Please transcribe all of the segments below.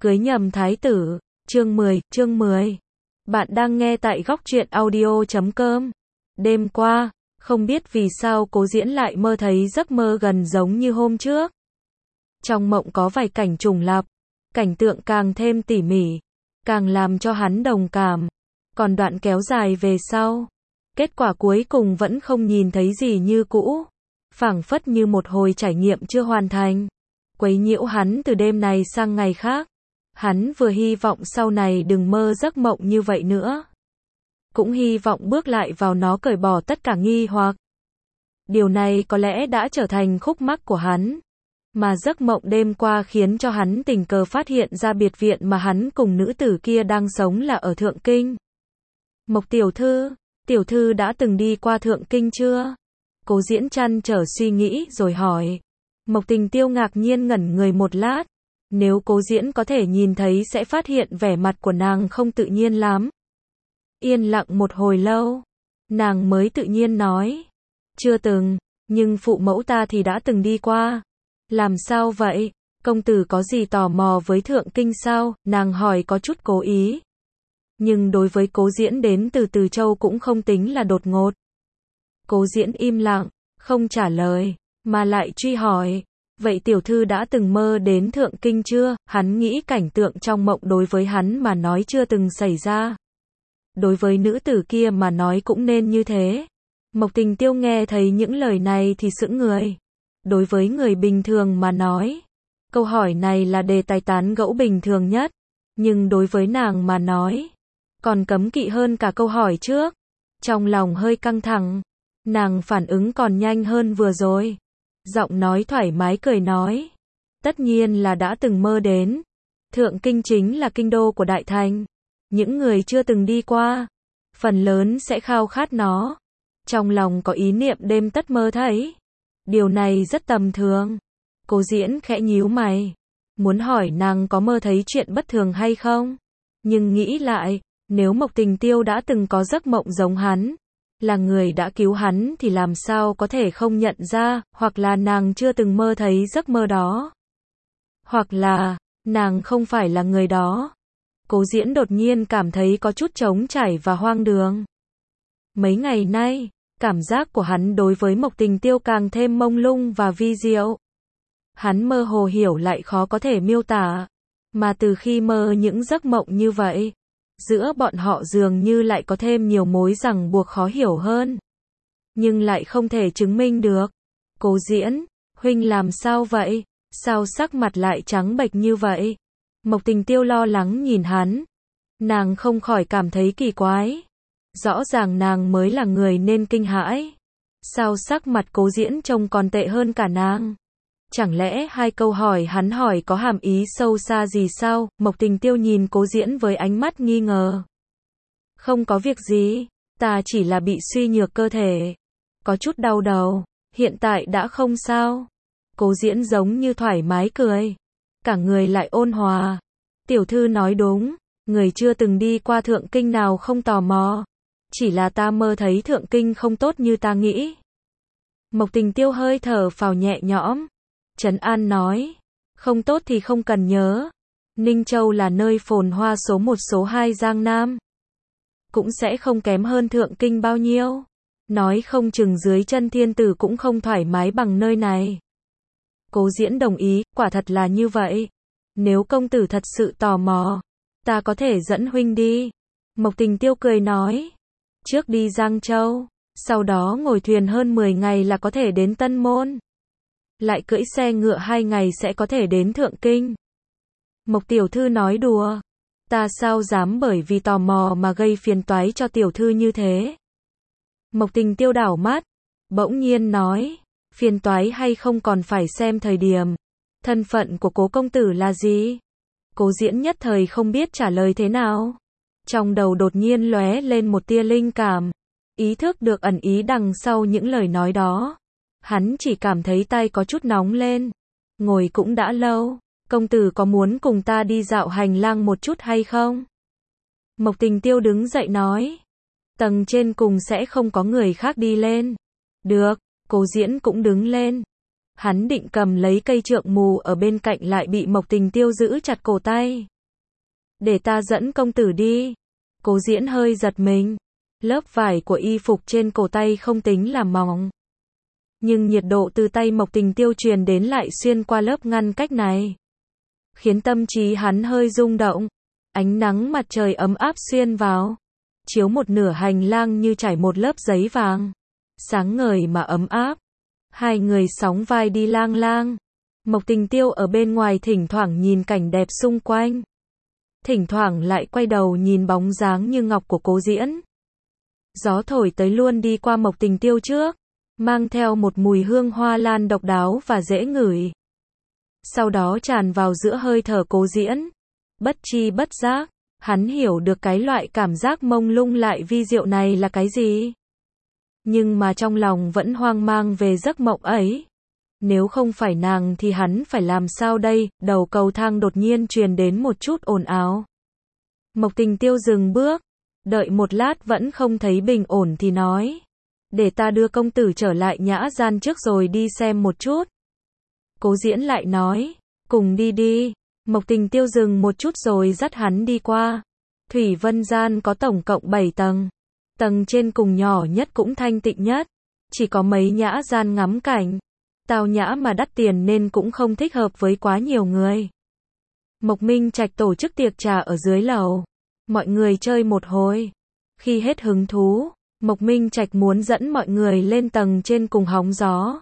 Cưới nhầm thái tử, chương 10. Bạn đang nghe tại góc truyện audio.com. Đêm qua, không biết vì sao Cố Diễn lại mơ thấy giấc mơ gần giống như hôm trước. Trong mộng có vài cảnh trùng lặp, cảnh tượng càng thêm tỉ mỉ, càng làm cho hắn đồng cảm. Còn đoạn kéo dài về sau, kết quả cuối cùng vẫn không nhìn thấy gì như cũ, phảng phất như một hồi trải nghiệm chưa hoàn thành, quấy nhiễu hắn từ đêm này sang ngày khác. Hắn vừa hy vọng sau này đừng mơ giấc mộng như vậy nữa, cũng hy vọng bước lại vào nó cởi bỏ tất cả nghi hoặc. Điều này có lẽ đã trở thành khúc mắc của hắn, mà giấc mộng đêm qua khiến cho hắn tình cờ phát hiện ra biệt viện mà hắn cùng nữ tử kia đang sống là ở Thượng Kinh. Mộc tiểu thư đã từng đi qua Thượng Kinh chưa? Cố Diễn trăn trở suy nghĩ rồi hỏi. Mộc Tình Tiêu ngạc nhiên ngẩn người một lát. Nếu Cố Diễn có thể nhìn thấy sẽ phát hiện vẻ mặt của nàng không tự nhiên lắm. Yên lặng một hồi lâu, nàng mới tự nhiên nói. Chưa từng, nhưng phụ mẫu ta thì đã từng đi qua. Làm sao vậy? Công tử có gì tò mò với Thượng Kinh sao? Nàng hỏi có chút cố ý. Nhưng đối với Cố Diễn đến từ Từ Châu cũng không tính là đột ngột. Cố Diễn im lặng, không trả lời, mà lại truy hỏi. Vậy tiểu thư đã từng mơ đến Thượng Kinh chưa? Hắn nghĩ cảnh tượng trong mộng đối với hắn mà nói chưa từng xảy ra. Đối với nữ tử kia mà nói cũng nên như thế. Mộc Tình Tiêu nghe thấy những lời này thì sững người. Đối với người bình thường mà nói, câu hỏi này là đề tài tán gẫu bình thường nhất. Nhưng đối với nàng mà nói, còn cấm kỵ hơn cả câu hỏi trước. Trong lòng hơi căng thẳng, nàng phản ứng còn nhanh hơn vừa rồi. Giọng nói thoải mái cười nói. Tất nhiên là đã từng mơ đến. Thượng Kinh chính là kinh đô của Đại Thành. Những người chưa từng đi qua, phần lớn sẽ khao khát nó. Trong lòng có ý niệm đêm tất mơ thấy. Điều này rất tầm thường. Cố Diễn khẽ nhíu mày, muốn hỏi nàng có mơ thấy chuyện bất thường hay không. Nhưng nghĩ lại, nếu Mộc Tình Tiêu đã từng có giấc mộng giống hắn, là người đã cứu hắn thì làm sao có thể không nhận ra, hoặc là nàng chưa từng mơ thấy giấc mơ đó. Hoặc là, nàng không phải là người đó. Cố Diễn đột nhiên cảm thấy có chút trống trải và hoang đường. Mấy ngày nay, cảm giác của hắn đối với Mộc Tình Tiêu càng thêm mông lung và vi diệu. Hắn mơ hồ hiểu lại khó có thể miêu tả. Mà từ khi mơ những giấc mộng như vậy, giữa bọn họ dường như lại có thêm nhiều mối ràng buộc khó hiểu hơn. Nhưng lại không thể chứng minh được. Cố Diễn, huynh làm sao vậy? Sao sắc mặt lại trắng bệch như vậy? Mộc Tình Tiêu lo lắng nhìn hắn. Nàng không khỏi cảm thấy kỳ quái. Rõ ràng nàng mới là người nên kinh hãi. Sao sắc mặt Cố Diễn trông còn tệ hơn cả nàng? Chẳng lẽ hai câu hỏi hắn hỏi có hàm ý sâu xa gì sao? Mộc Tình Tiêu nhìn Cố Diễn với ánh mắt nghi ngờ. Không có việc gì, ta chỉ là bị suy nhược cơ thể. Có chút đau đầu, hiện tại đã không sao. Cố Diễn giống như thoải mái cười. Cả người lại ôn hòa. Tiểu thư nói đúng, người chưa từng đi qua Thượng Kinh nào không tò mò. Chỉ là ta mơ thấy Thượng Kinh không tốt như ta nghĩ. Mộc Tình Tiêu hơi thở phào nhẹ nhõm. Trấn An nói, không tốt thì không cần nhớ. Ninh Châu là nơi phồn hoa số 1 số 2 Giang Nam. Cũng sẽ không kém hơn Thượng Kinh bao nhiêu. Nói không chừng dưới chân thiên tử cũng không thoải mái bằng nơi này. Cố Diễn đồng ý, quả thật là như vậy. Nếu công tử thật sự tò mò, ta có thể dẫn huynh đi. Mộc Tình Tiêu cười nói. Trước đi Giang Châu, sau đó ngồi thuyền hơn 10 ngày là có thể đến Tân Môn. Lại cưỡi xe ngựa 2 ngày sẽ có thể đến Thượng Kinh. Mộc tiểu thư nói đùa. Ta sao dám bởi vì tò mò mà gây phiền toái cho tiểu thư như thế. Mộc Tình Tiêu đảo mắt, bỗng nhiên nói. Phiền toái hay không còn phải xem thời điểm. Thân phận của Cố công tử là gì? Cố Diễn nhất thời không biết trả lời thế nào. Trong đầu đột nhiên lóe lên một tia linh cảm. Ý thức được ẩn ý đằng sau những lời nói đó. Hắn chỉ cảm thấy tay có chút nóng lên. Ngồi cũng đã lâu. Công tử có muốn cùng ta đi dạo hành lang một chút hay không? Mộc Tình Tiêu đứng dậy nói. Tầng trên cùng sẽ không có người khác đi lên. Được, Cố Diễn cũng đứng lên. Hắn định cầm lấy cây trượng mù ở bên cạnh lại bị Mộc Tình Tiêu giữ chặt cổ tay. Để ta dẫn công tử đi. Cố Diễn hơi giật mình. Lớp vải của y phục trên cổ tay không tính là mỏng. Nhưng nhiệt độ từ tay Mộc Tình Tiêu truyền đến lại xuyên qua lớp ngăn cách này. Khiến tâm trí hắn hơi rung động. Ánh nắng mặt trời ấm áp xuyên vào. Chiếu một nửa hành lang như trải một lớp giấy vàng. Sáng ngời mà ấm áp. Hai người sóng vai đi lang lang. Mộc Tình Tiêu ở bên ngoài thỉnh thoảng nhìn cảnh đẹp xung quanh. Thỉnh thoảng lại quay đầu nhìn bóng dáng như ngọc của Cố Diễn. Gió thổi tới luôn đi qua Mộc Tình Tiêu trước. Mang theo một mùi hương hoa lan độc đáo và dễ ngửi. Sau đó tràn vào giữa hơi thở Cố Diễn. Bất chi bất giác, hắn hiểu được cái loại cảm giác mông lung lại vi diệu này là cái gì. Nhưng mà trong lòng vẫn hoang mang về giấc mộng ấy. Nếu không phải nàng thì hắn phải làm sao đây? Đầu cầu thang đột nhiên truyền đến một chút ồn ào. Mộc Tình Tiêu dừng bước, đợi một lát vẫn không thấy bình ổn thì nói. Để ta đưa công tử trở lại nhã gian trước rồi đi xem một chút. Cố Diễn lại nói, cùng đi đi. Mộc Tình Tiêu dừng một chút rồi dắt hắn đi qua. Thủy Vân Gian có tổng cộng 7 tầng. Tầng trên cùng nhỏ nhất cũng thanh tịnh nhất. Chỉ có mấy nhã gian ngắm cảnh. Tao nhã mà đắt tiền nên cũng không thích hợp với quá nhiều người. Mộc Minh Trạch tổ chức tiệc trà ở dưới lầu. Mọi người chơi một hồi. Khi hết hứng thú, Mộc Minh Trạch muốn dẫn mọi người lên tầng trên cùng hóng gió.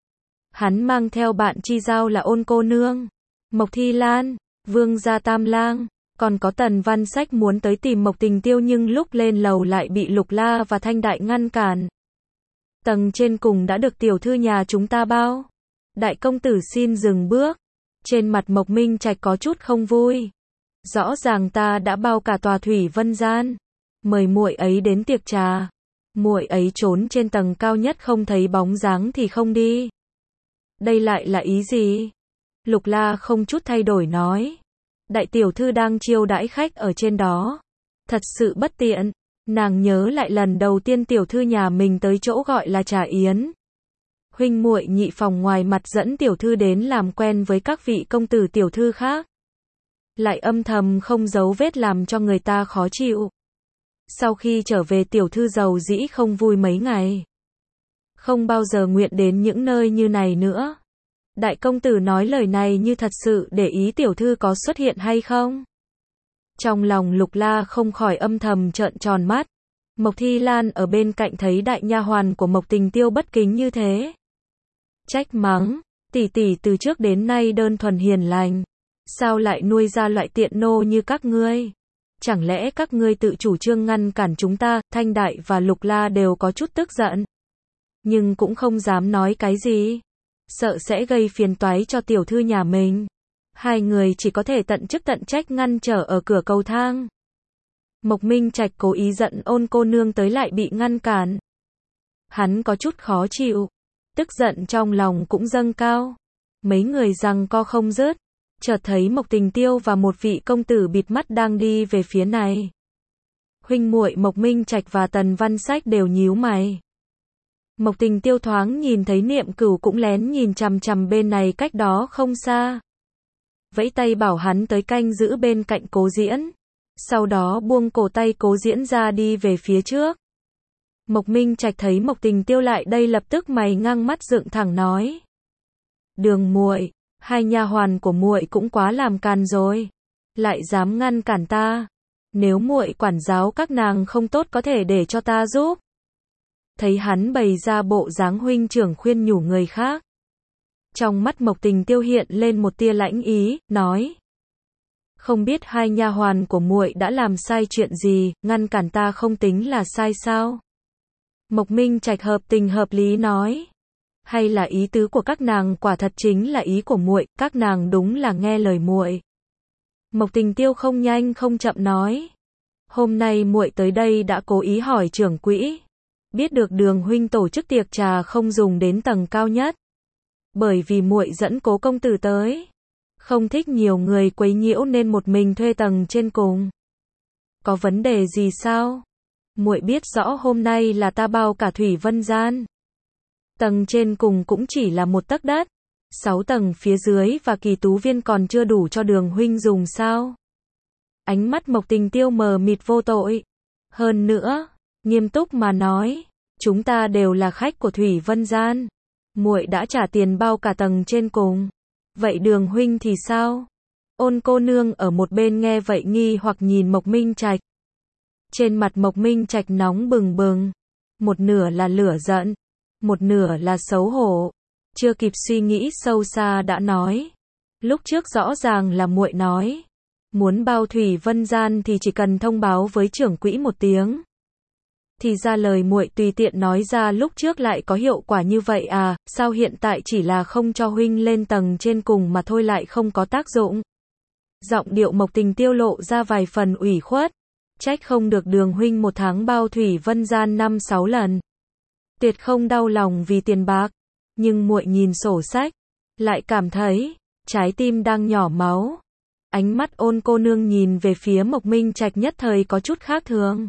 Hắn mang theo bạn chi giao là Ôn cô nương, Mộc Thi Lan, Vương gia Tam Lang, còn có Tần Văn Sách muốn tới tìm Mộc Tình Tiêu nhưng lúc lên lầu lại bị Lục La và Thanh Đại ngăn cản. Tầng trên cùng đã được tiểu thư nhà chúng ta bao. Đại công tử xin dừng bước. Trên mặt Mộc Minh Trạch có chút không vui. Rõ ràng ta đã bao cả tòa Thủy Vân Gian. Mời muội ấy đến tiệc trà. Muội ấy trốn trên tầng cao nhất không thấy bóng dáng thì không đi. Đây lại là ý gì? Lục La không chút thay đổi nói. Đại tiểu thư đang chiêu đãi khách ở trên đó. Thật sự bất tiện. Nàng nhớ lại lần đầu tiên tiểu thư nhà mình tới chỗ gọi là trà yến. Huynh muội nhị phòng ngoài mặt dẫn tiểu thư đến làm quen với các vị công tử tiểu thư khác. Lại âm thầm không giấu vết làm cho người ta khó chịu. Sau khi trở về tiểu thư giàu dĩ không vui mấy ngày. Không bao giờ nguyện đến những nơi như này nữa. Đại công tử nói lời này như thật sự để ý tiểu thư có xuất hiện hay không? Trong lòng Lục La không khỏi âm thầm trợn tròn mắt. Mộc Thi Lan ở bên cạnh thấy đại nha hoàn của Mộc Tình Tiêu bất kính như thế. Trách mắng, tỷ tỷ từ trước đến nay đơn thuần hiền lành. Sao lại nuôi ra loại tiện nô như các ngươi? Chẳng lẽ các ngươi tự chủ trương ngăn cản chúng ta? Thanh Đại và Lục La đều có chút tức giận. Nhưng cũng không dám nói cái gì. Sợ sẽ gây phiền toái cho tiểu thư nhà mình. Hai người chỉ có thể tận chức tận trách ngăn trở ở cửa cầu thang. Mộc Minh Trạch cố ý giận Ôn cô nương tới lại bị ngăn cản. Hắn có chút khó chịu. Tức giận trong lòng cũng dâng cao. Mấy người giằng co không dứt. Chợt thấy Mộc Tình Tiêu và một vị công tử bịt mắt đang đi về phía này. Huynh muội Mộc Minh Trạch và Tần Văn Sách đều nhíu mày. Mộc Tình Tiêu thoáng nhìn thấy Niệm Cửu cũng lén nhìn chằm chằm bên này cách đó không xa. Vẫy tay bảo hắn tới canh giữ bên cạnh Cố Diễn. Sau đó buông cổ tay Cố Diễn ra đi về phía trước. Mộc Minh Trạch thấy Mộc Tình Tiêu lại đây lập tức mày ngang mắt dựng thẳng nói. Đường muội, hai nha hoàn của muội cũng quá làm càn rồi. Lại dám ngăn cản ta. Nếu muội quản giáo các nàng không tốt có thể để cho ta giúp. Thấy hắn bày ra bộ dáng huynh trưởng khuyên nhủ người khác. Trong mắt Mộc Tình Tiêu hiện lên một tia lãnh ý, nói. Không biết hai nha hoàn của muội đã làm sai chuyện gì, ngăn cản ta không tính là sai sao? Mộc Minh Trạch hợp tình hợp lý nói. Hay là ý tứ của các nàng quả thật chính là ý của muội, các nàng đúng là nghe lời muội. Mộc Tình Tiêu không nhanh không chậm nói. Hôm nay muội tới đây đã cố ý hỏi trưởng quỹ. Biết được Đường huynh tổ chức tiệc trà không dùng đến tầng cao nhất. Bởi vì muội dẫn Cố công tử tới. Không thích nhiều người quấy nhiễu nên một mình thuê tầng trên cùng. Có vấn đề gì sao? Muội biết rõ hôm nay là ta bao cả Thủy Vân Gian. Tầng trên cùng cũng chỉ là một tấc đất. 6 tầng phía dưới và Kỳ Tú Viên còn chưa đủ cho Đường huynh dùng sao? Ánh mắt Mộc Tình Tiêu mờ mịt vô tội. Hơn nữa, nghiêm túc mà nói, chúng ta đều là khách của Thủy Vân Gian. Muội đã trả tiền bao cả tầng trên cùng. Vậy Đường huynh thì sao? Ôn cô nương ở một bên nghe vậy nghi hoặc nhìn Mộc Minh Trạch. Trên mặt Mộc Minh Trạch nóng bừng bừng, một nửa là lửa giận, một nửa là xấu hổ. Chưa kịp suy nghĩ sâu xa đã nói, lúc trước rõ ràng là muội nói, muốn bao Thủy Vân Gian thì chỉ cần thông báo với trưởng quỹ một tiếng. Thì ra lời muội tùy tiện nói ra lúc trước lại có hiệu quả như vậy à, sao hiện tại chỉ là không cho huynh lên tầng trên cùng mà thôi lại không có tác dụng. Giọng điệu Mộc Tình Tiêu lộ ra vài phần ủy khuất, trách không được Đường huynh một tháng bao Thủy Vân Gian 5-6 lần. Tuyệt không đau lòng vì tiền bạc, nhưng muội nhìn sổ sách, lại cảm thấy, trái tim đang nhỏ máu. Ánh mắt Ôn cô nương nhìn về phía Mộc Minh Trạch nhất thời có chút khác thường.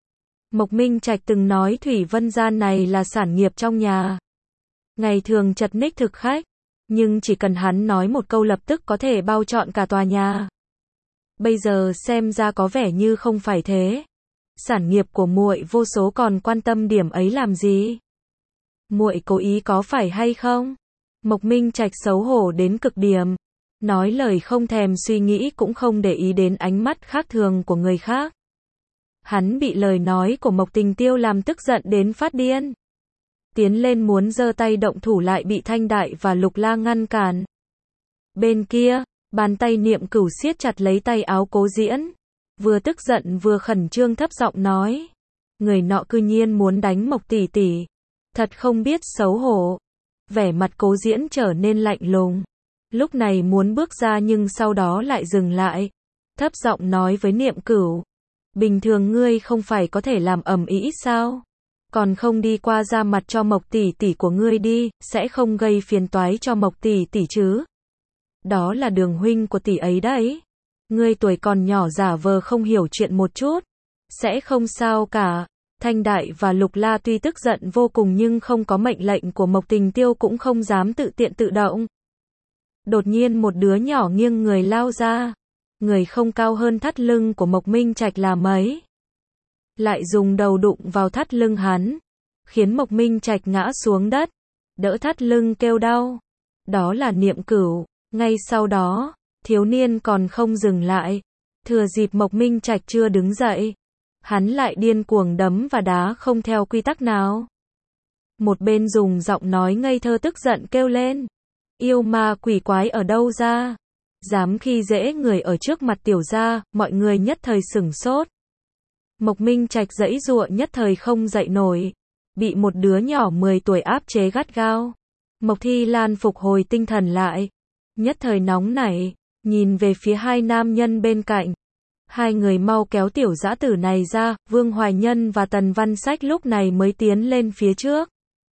Mộc Minh Trạch từng nói Thủy Vân Gian này là sản nghiệp trong nhà. Ngày thường chật ních thực khách, nhưng chỉ cần hắn nói một câu lập tức có thể bao trọn cả tòa nhà. Bây giờ xem ra có vẻ như không phải thế. Sản nghiệp của muội vô số còn quan tâm điểm ấy làm gì? Muội cố ý có phải hay không? Mộc Minh Trạch xấu hổ đến cực điểm, nói lời không thèm suy nghĩ cũng không để ý đến ánh mắt khác thường của người khác. Hắn bị lời nói của Mộc Tình Tiêu làm tức giận đến phát điên. Tiến lên muốn giơ tay động thủ lại bị Thanh Đại và Lục La ngăn cản. Bên kia, bàn tay Niệm Cửu siết chặt lấy tay áo Cố Diễn, vừa tức giận vừa khẩn trương thấp giọng nói, người nọ cư nhiên muốn đánh Mộc tỷ tỷ, thật không biết xấu hổ. Vẻ mặt Cố Diễn trở nên lạnh lùng, lúc này muốn bước ra nhưng sau đó lại dừng lại, thấp giọng nói với Niệm Cửu, bình thường ngươi không phải có thể làm ầm ĩ sao? Còn không đi qua ra mặt cho Mộc tỷ tỷ của ngươi đi, sẽ không gây phiền toái cho Mộc tỷ tỷ chứ? Đó là Đường huynh của tỷ ấy đấy. Ngươi tuổi còn nhỏ giả vờ không hiểu chuyện một chút, sẽ không sao cả. Thanh Đại và Lục La tuy tức giận vô cùng nhưng không có mệnh lệnh của Mộc Tình Tiêu cũng không dám tự tiện tự động. Đột nhiên một đứa nhỏ nghiêng người lao ra, người không cao hơn thắt lưng của Mộc Minh Trạch là mấy, lại dùng đầu đụng vào thắt lưng hắn, khiến Mộc Minh Trạch ngã xuống đất, đỡ thắt lưng kêu đau. Đó là Niệm Cửu. Ngay sau đó, thiếu niên còn không dừng lại, thừa dịp Mộc Minh Trạch chưa đứng dậy, hắn lại điên cuồng đấm và đá không theo quy tắc nào. Một bên dùng giọng nói ngây thơ tức giận kêu lên, yêu ma quỷ quái ở đâu ra, dám khi dễ người ở trước mặt tiểu gia. Mọi người nhất thời sửng sốt. Mộc Minh Trạch giãy giụa nhất thời không dậy nổi, bị một đứa nhỏ 10 tuổi áp chế gắt gao. Mộc Thi Lan phục hồi tinh thần lại, nhất thời nóng nảy, nhìn về phía hai nam nhân bên cạnh. Hai người mau kéo tiểu dã tử này ra. Vương Hoài Nhân và Tần Văn Sách lúc này mới tiến lên phía trước.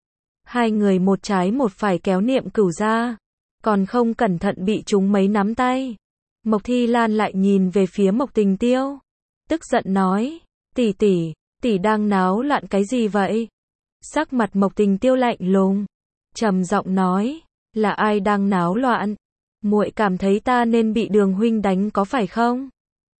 Hai người một trái một phải kéo Niệm Cửu ra, còn không cẩn thận bị chúng mấy nắm tay. Mộc Thi Lan lại nhìn về phía Mộc Tình Tiêu, tức giận nói, tỷ tỷ, tỷ đang náo loạn cái gì vậy? Sắc mặt Mộc Tình Tiêu lạnh lùng, trầm giọng nói, là ai đang náo loạn? Muội cảm thấy ta nên bị Đường huynh đánh có phải không?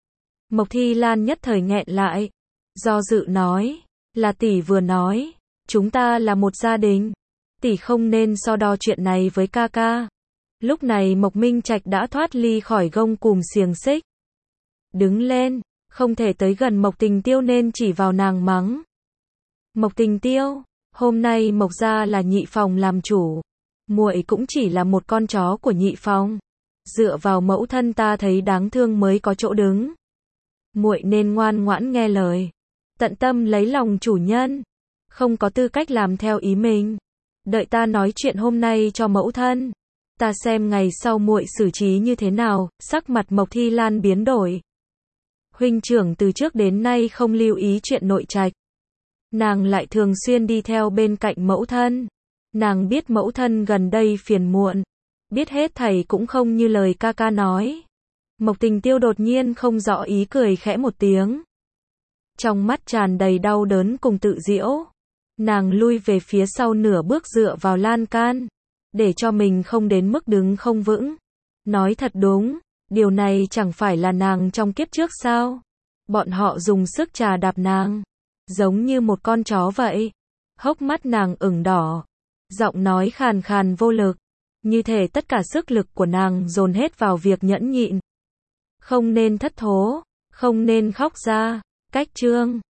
Mộc Thi Lan nhất thời nghẹn lại, do dự nói, là tỷ vừa nói, chúng ta là một gia đình, tỷ không nên so đo chuyện này với ca ca. Lúc này Mộc Minh Trạch đã thoát ly khỏi gông cùm xiềng xích, đứng lên, không thể tới gần Mộc Tình Tiêu nên chỉ vào nàng mắng. Mộc Tình Tiêu, hôm nay Mộc gia là nhị phòng làm chủ, muội cũng chỉ là một con chó của nhị phòng, dựa vào mẫu thân ta thấy đáng thương mới có chỗ đứng. Muội nên ngoan ngoãn nghe lời, tận tâm lấy lòng chủ nhân, không có tư cách làm theo ý mình. Đợi ta nói chuyện hôm nay cho mẫu thân, ta xem ngày sau muội xử trí như thế nào. Sắc mặt Mộc Thi Lan biến đổi. Huynh trưởng từ trước đến nay không lưu ý chuyện nội trạch, nàng lại thường xuyên đi theo bên cạnh mẫu thân. Nàng biết mẫu thân gần đây phiền muộn, biết hết thảy cũng không như lời ca ca nói. Mộc Tình Tiêu đột nhiên không rõ ý cười khẽ một tiếng, trong mắt tràn đầy đau đớn cùng tự giễu. Nàng lui về phía sau nửa bước dựa vào lan can, để cho mình không đến mức đứng không vững. Nói thật đúng, Điều này chẳng phải là nàng trong kiếp trước sao? Bọn họ dùng sức chà đạp nàng, giống như một con chó vậy. Hốc mắt nàng ửng đỏ, giọng nói khàn khàn vô lực, như thể tất cả sức lực của nàng dồn hết vào việc nhẫn nhịn. Không nên thất thố, không nên khóc ra. Cách chương